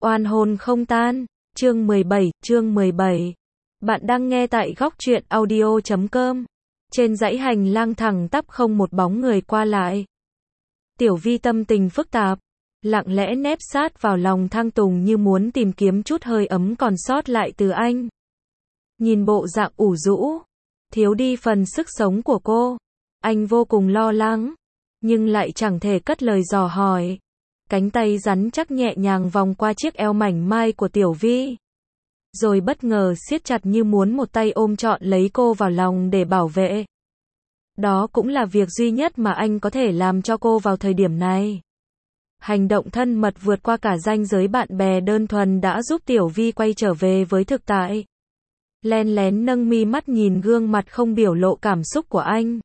Oan hồn không tan, chương 17. Bạn đang nghe tại góc truyện audio.com. Trên dãy hành lang thẳng tắp không một bóng người qua lại. Tiểu Vi tâm tình phức tạp, lặng lẽ nép sát vào lòng Thang Tùng như muốn tìm kiếm chút hơi ấm còn sót lại từ anh. Nhìn bộ dạng ủ rũ, thiếu đi phần sức sống của cô, anh vô cùng lo lắng, nhưng lại chẳng thể cất lời dò hỏi. Cánh tay rắn chắc nhẹ nhàng vòng qua chiếc eo mảnh mai của Tiểu Vi, rồi bất ngờ siết chặt như muốn một tay ôm trọn lấy cô vào lòng để bảo vệ. Đó cũng là việc duy nhất mà anh có thể làm cho cô vào thời điểm này. Hành động thân mật vượt qua cả ranh giới bạn bè đơn thuần đã giúp Tiểu Vi quay trở về với thực tại. Len lén nâng mi mắt nhìn gương mặt không biểu lộ cảm xúc của anh.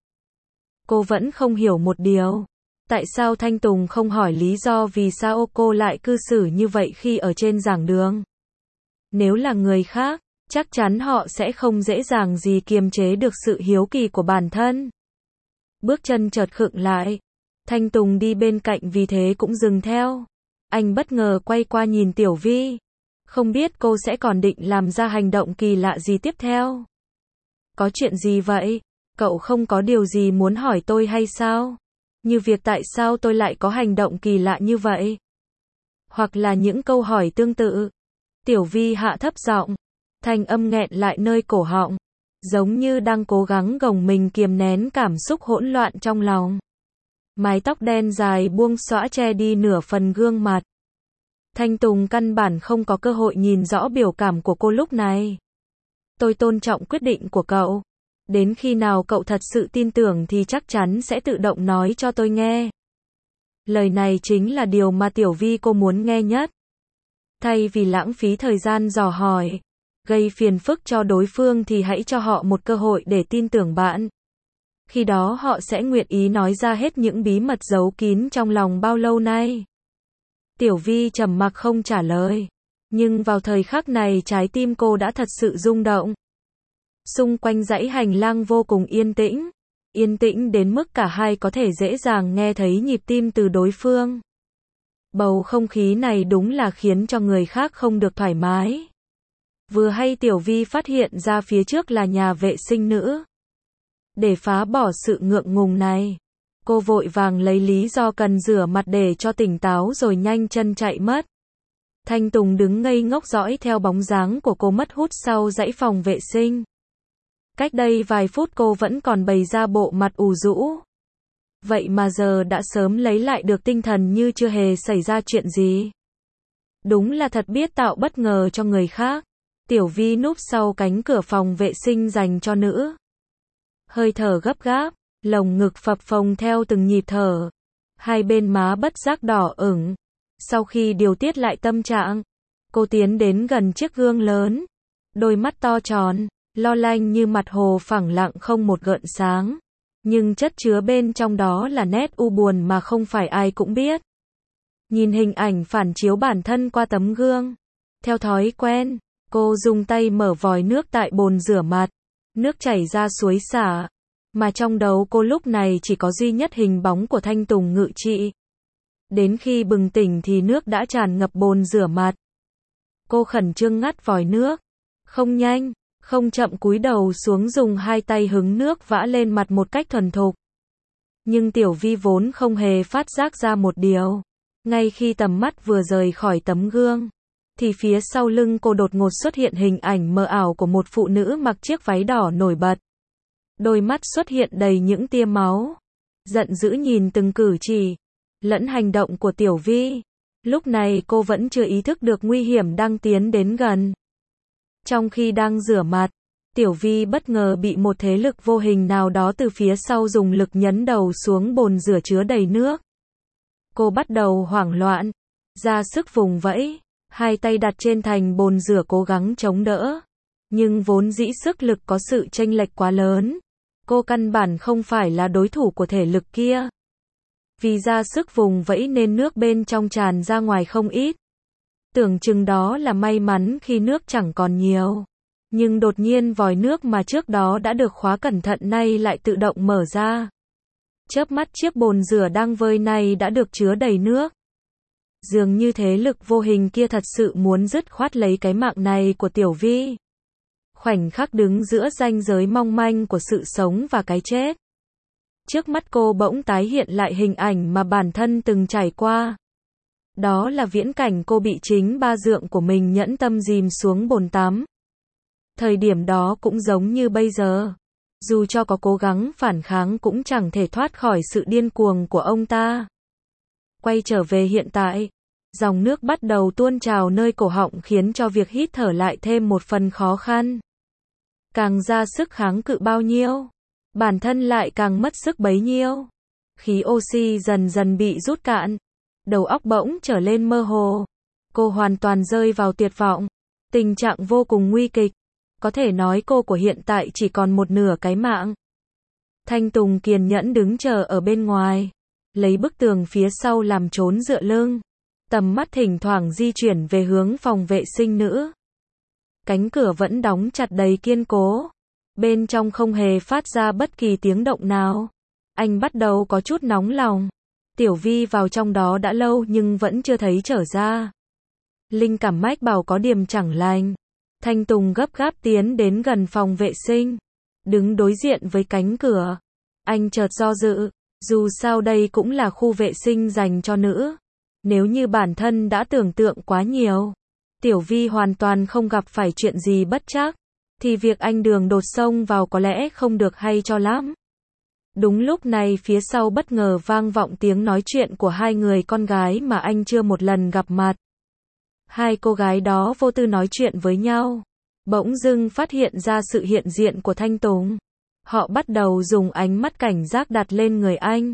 Cô vẫn không hiểu một điều. Tại sao Thanh Tùng không hỏi lý do vì sao cô lại cư xử như vậy khi ở trên giảng đường? Nếu là người khác, chắc chắn họ sẽ không dễ dàng gì kiềm chế được sự hiếu kỳ của bản thân. Bước chân chợt khựng lại. Thanh Tùng đi bên cạnh vì thế cũng dừng theo. Anh bất ngờ quay qua nhìn Tiểu Vi. Không biết cô sẽ còn định làm ra hành động kỳ lạ gì tiếp theo. Có chuyện gì vậy? Cậu không có điều gì muốn hỏi tôi hay sao? Như việc tại sao tôi lại có hành động kỳ lạ như vậy? Hoặc là những câu hỏi tương tự. Tiểu Vi hạ thấp giọng, thanh âm nghẹn lại nơi cổ họng, giống như đang cố gắng gồng mình kiềm nén cảm xúc hỗn loạn trong lòng. Mái tóc đen dài buông xõa che đi nửa phần gương mặt. Thanh Tùng căn bản không có cơ hội nhìn rõ biểu cảm của cô lúc này. Tôi tôn trọng quyết định của cậu. Đến khi nào cậu thật sự tin tưởng thì chắc chắn sẽ tự động nói cho tôi nghe. Lời này chính là điều mà Tiểu Vi cô muốn nghe nhất. Thay vì lãng phí thời gian dò hỏi, gây phiền phức cho đối phương thì hãy cho họ một cơ hội để tin tưởng bạn. Khi đó họ sẽ nguyện ý nói ra hết những bí mật giấu kín trong lòng bao lâu nay. Tiểu Vi trầm mặc không trả lời. Nhưng vào thời khắc này trái tim cô đã thật sự rung động. Xung quanh dãy hành lang vô cùng yên tĩnh. Yên tĩnh đến mức cả hai có thể dễ dàng nghe thấy nhịp tim từ đối phương. Bầu không khí này đúng là khiến cho người khác không được thoải mái. Vừa hay Tiểu Vi phát hiện ra phía trước là nhà vệ sinh nữ. Để phá bỏ sự ngượng ngùng này, cô vội vàng lấy lý do cần rửa mặt để cho tỉnh táo rồi nhanh chân chạy mất. Thanh Tùng đứng ngây ngốc dõi theo bóng dáng của cô mất hút sau dãy phòng vệ sinh. Cách đây vài phút cô vẫn còn bày ra bộ mặt ủ rũ. Vậy mà giờ đã sớm lấy lại được tinh thần như chưa hề xảy ra chuyện gì. Đúng là thật biết tạo bất ngờ cho người khác. Tiểu Vi núp sau cánh cửa phòng vệ sinh dành cho nữ. Hơi thở gấp gáp, lồng ngực phập phồng theo từng nhịp thở. Hai bên má bất giác đỏ ửng. Sau khi điều tiết lại tâm trạng, cô tiến đến gần chiếc gương lớn. Đôi mắt to tròn, lo lanh như mặt hồ phẳng lặng không một gợn sáng. Nhưng chất chứa bên trong đó là nét u buồn mà không phải ai cũng biết. Nhìn hình ảnh phản chiếu bản thân qua tấm gương. Theo thói quen, cô dùng tay mở vòi nước tại bồn rửa mặt. Nước chảy ra suối xả. Mà trong đầu cô lúc này chỉ có duy nhất hình bóng của Thanh Tùng ngự trị. Đến khi bừng tỉnh thì nước đã tràn ngập bồn rửa mặt. Cô khẩn trương ngắt vòi nước. Không nhanh, không chậm cúi đầu xuống dùng hai tay hứng nước vã lên mặt một cách thuần thục. Nhưng Tiểu Vi vốn không hề phát giác ra một điều. Ngay khi tầm mắt vừa rời khỏi tấm gương, thì phía sau lưng cô đột ngột xuất hiện hình ảnh mờ ảo của một phụ nữ mặc chiếc váy đỏ nổi bật. Đôi mắt xuất hiện đầy những tia máu. Giận dữ nhìn từng cử chỉ lẫn hành động của Tiểu Vi. Lúc này cô vẫn chưa ý thức được nguy hiểm đang tiến đến gần. Trong khi đang rửa mặt, Tiểu Vi bất ngờ bị một thế lực vô hình nào đó từ phía sau dùng lực nhấn đầu xuống bồn rửa chứa đầy nước. Cô bắt đầu hoảng loạn, ra sức vùng vẫy, hai tay đặt trên thành bồn rửa cố gắng chống đỡ. Nhưng vốn dĩ sức lực có sự chênh lệch quá lớn. Cô căn bản không phải là đối thủ của thể lực kia. Vì ra sức vùng vẫy nên nước bên trong tràn ra ngoài không ít. Tưởng chừng đó là may mắn khi nước chẳng còn nhiều. Nhưng đột nhiên vòi nước mà trước đó đã được khóa cẩn thận nay lại tự động mở ra. Chớp mắt chiếc bồn rửa đang vơi này đã được chứa đầy nước. Dường như thế lực vô hình kia thật sự muốn dứt khoát lấy cái mạng này của Tiểu Vi. Khoảnh khắc đứng giữa ranh giới mong manh của sự sống và cái chết. Trước mắt cô bỗng tái hiện lại hình ảnh mà bản thân từng trải qua. Đó là viễn cảnh cô bị chính ba dượng của mình nhẫn tâm dìm xuống bồn tắm. Thời điểm đó cũng giống như bây giờ. Dù cho có cố gắng phản kháng cũng chẳng thể thoát khỏi sự điên cuồng của ông ta. Quay trở về hiện tại, dòng nước bắt đầu tuôn trào nơi cổ họng khiến cho việc hít thở lại thêm một phần khó khăn. Càng ra sức kháng cự bao nhiêu, bản thân lại càng mất sức bấy nhiêu. Khí oxy dần dần bị rút cạn, đầu óc bỗng trở lên mơ hồ. Cô hoàn toàn rơi vào tuyệt vọng, tình trạng vô cùng nguy kịch. Có thể nói cô của hiện tại chỉ còn một nửa cái mạng. Thanh Tùng kiên nhẫn đứng chờ ở bên ngoài, lấy bức tường phía sau làm trốn dựa lưng. Tầm mắt thỉnh thoảng di chuyển về hướng phòng vệ sinh nữ. Cánh cửa vẫn đóng chặt đầy kiên cố. Bên trong không hề phát ra bất kỳ tiếng động nào. Anh bắt đầu có chút nóng lòng. Tiểu Vi vào trong đó đã lâu nhưng vẫn chưa thấy trở ra. Linh cảm mách bảo có điểm chẳng lành. Thanh Tùng gấp gáp tiến đến gần phòng vệ sinh. Đứng đối diện với cánh cửa. Anh chợt do dự. Dù sao đây cũng là khu vệ sinh dành cho nữ. Nếu như bản thân đã tưởng tượng quá nhiều, Tiểu Vi hoàn toàn không gặp phải chuyện gì bất trắc, thì việc anh đường đột xông vào có lẽ không được hay cho lắm. Đúng lúc này phía sau bất ngờ vang vọng tiếng nói chuyện của hai người con gái mà anh chưa một lần gặp mặt. Hai cô gái đó vô tư nói chuyện với nhau. Bỗng dưng phát hiện ra sự hiện diện của Thanh Tùng. Họ bắt đầu dùng ánh mắt cảnh giác đặt lên người anh.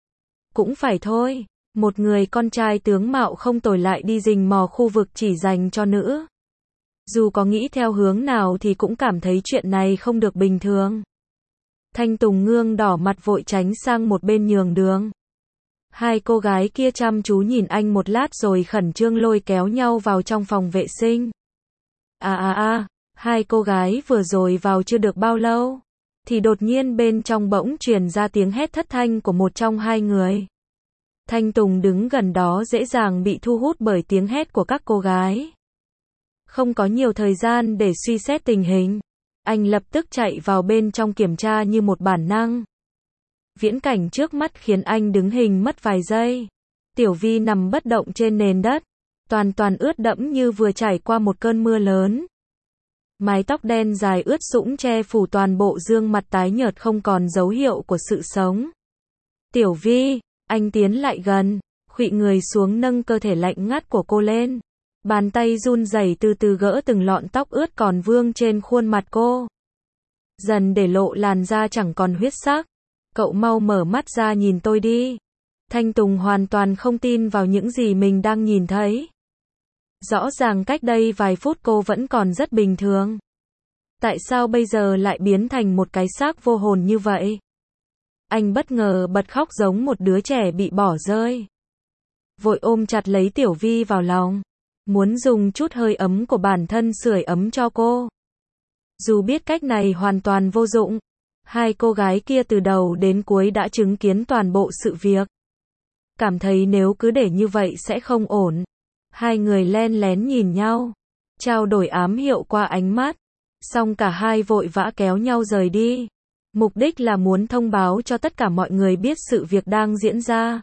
Cũng phải thôi. Một người con trai tướng mạo không tồi lại đi rình mò khu vực chỉ dành cho nữ. Dù có nghĩ theo hướng nào thì cũng cảm thấy chuyện này không được bình thường. Thanh Tùng ngương đỏ mặt vội tránh sang một bên nhường đường. Hai cô gái kia chăm chú nhìn anh một lát rồi khẩn trương lôi kéo nhau vào trong phòng vệ sinh. Hai cô gái vừa rồi vào chưa được bao lâu, thì đột nhiên bên trong bỗng truyền ra tiếng hét thất thanh của một trong hai người. Thanh Tùng đứng gần đó dễ dàng bị thu hút bởi tiếng hét của các cô gái. Không có nhiều thời gian để suy xét tình hình. Anh lập tức chạy vào bên trong kiểm tra như một bản năng. Viễn cảnh trước mắt khiến anh đứng hình mất vài giây. Tiểu Vi nằm bất động trên nền đất, toàn ướt đẫm như vừa trải qua một cơn mưa lớn. Mái tóc đen dài ướt sũng che phủ toàn bộ gương mặt tái nhợt không còn dấu hiệu của sự sống. Tiểu Vi, anh tiến lại gần, khuỵu người xuống nâng cơ thể lạnh ngắt của cô lên. Bàn tay run rẩy từ từ gỡ từng lọn tóc ướt còn vương trên khuôn mặt cô. Dần để lộ làn da chẳng còn huyết sắc. Cậu mau mở mắt ra nhìn tôi đi. Thanh Tùng hoàn toàn không tin vào những gì mình đang nhìn thấy. Rõ ràng cách đây vài phút cô vẫn còn rất bình thường. Tại sao bây giờ lại biến thành một cái xác vô hồn như vậy? Anh bất ngờ bật khóc giống một đứa trẻ bị bỏ rơi. Vội ôm chặt lấy Tiểu Vi vào lòng, muốn dùng chút hơi ấm của bản thân sưởi ấm cho cô. Dù biết cách này hoàn toàn vô dụng, hai cô gái kia từ đầu đến cuối đã chứng kiến toàn bộ sự việc. Cảm thấy nếu cứ để như vậy sẽ không ổn. Hai người len lén nhìn nhau, trao đổi ám hiệu qua ánh mắt, xong cả hai vội vã kéo nhau rời đi. Mục đích là muốn thông báo cho tất cả mọi người biết sự việc đang diễn ra.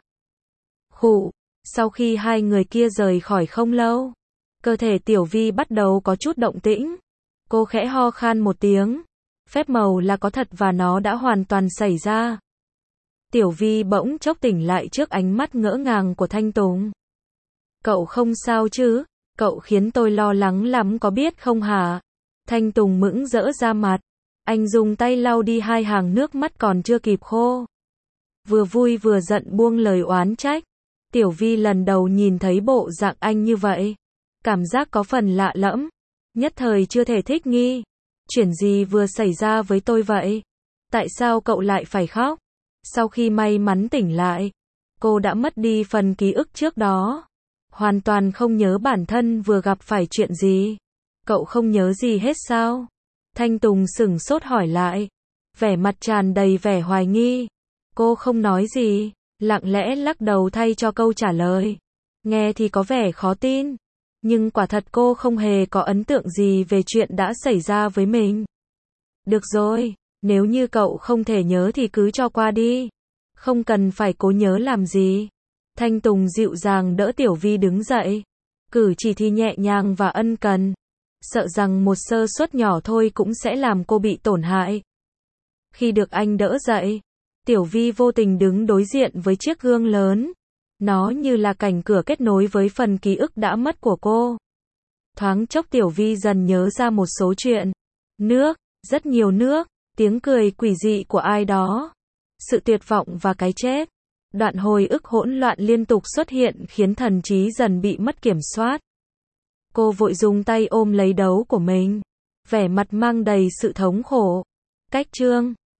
Sau khi hai người kia rời khỏi không lâu, cơ thể Tiểu Vi bắt đầu có chút động tĩnh. Cô khẽ ho khan một tiếng. Phép màu là có thật và nó đã hoàn toàn xảy ra. Tiểu Vi bỗng chốc tỉnh lại trước ánh mắt ngỡ ngàng của Thanh Tùng. Cậu không sao chứ? Cậu khiến tôi lo lắng lắm có biết không hả? Thanh Tùng mững rỡ ra mặt. Anh dùng tay lau đi hai hàng nước mắt còn chưa kịp khô. Vừa vui vừa giận buông lời oán trách. Tiểu Vi lần đầu nhìn thấy bộ dạng anh như vậy. Cảm giác có phần lạ lẫm. Nhất thời chưa thể thích nghi. Chuyện gì vừa xảy ra với tôi vậy? Tại sao cậu lại phải khóc? Sau khi may mắn tỉnh lại, cô đã mất đi phần ký ức trước đó. Hoàn toàn không nhớ bản thân vừa gặp phải chuyện gì. Cậu không nhớ gì hết sao? Thanh Tùng sửng sốt hỏi lại. Vẻ mặt tràn đầy vẻ hoài nghi. Cô không nói gì, lặng lẽ lắc đầu thay cho câu trả lời. Nghe thì có vẻ khó tin. Nhưng quả thật cô không hề có ấn tượng gì về chuyện đã xảy ra với mình. Được rồi, nếu như cậu không thể nhớ thì cứ cho qua đi. Không cần phải cố nhớ làm gì. Thanh Tùng dịu dàng đỡ Tiểu Vi đứng dậy. Cử chỉ thì nhẹ nhàng và ân cần. Sợ rằng một sơ suất nhỏ thôi cũng sẽ làm cô bị tổn hại. Khi được anh đỡ dậy, Tiểu Vi vô tình đứng đối diện với chiếc gương lớn. Nó như là cảnh cửa kết nối với phần ký ức đã mất của cô. Thoáng chốc Tiểu Vi dần nhớ ra một số chuyện. Nước, rất nhiều nước, tiếng cười quỷ dị của ai đó. Sự tuyệt vọng và cái chết. Đoạn hồi ức hỗn loạn liên tục xuất hiện khiến thần trí dần bị mất kiểm soát. Cô vội dùng tay ôm lấy đấu của mình. Vẻ mặt mang đầy sự thống khổ. Cách chương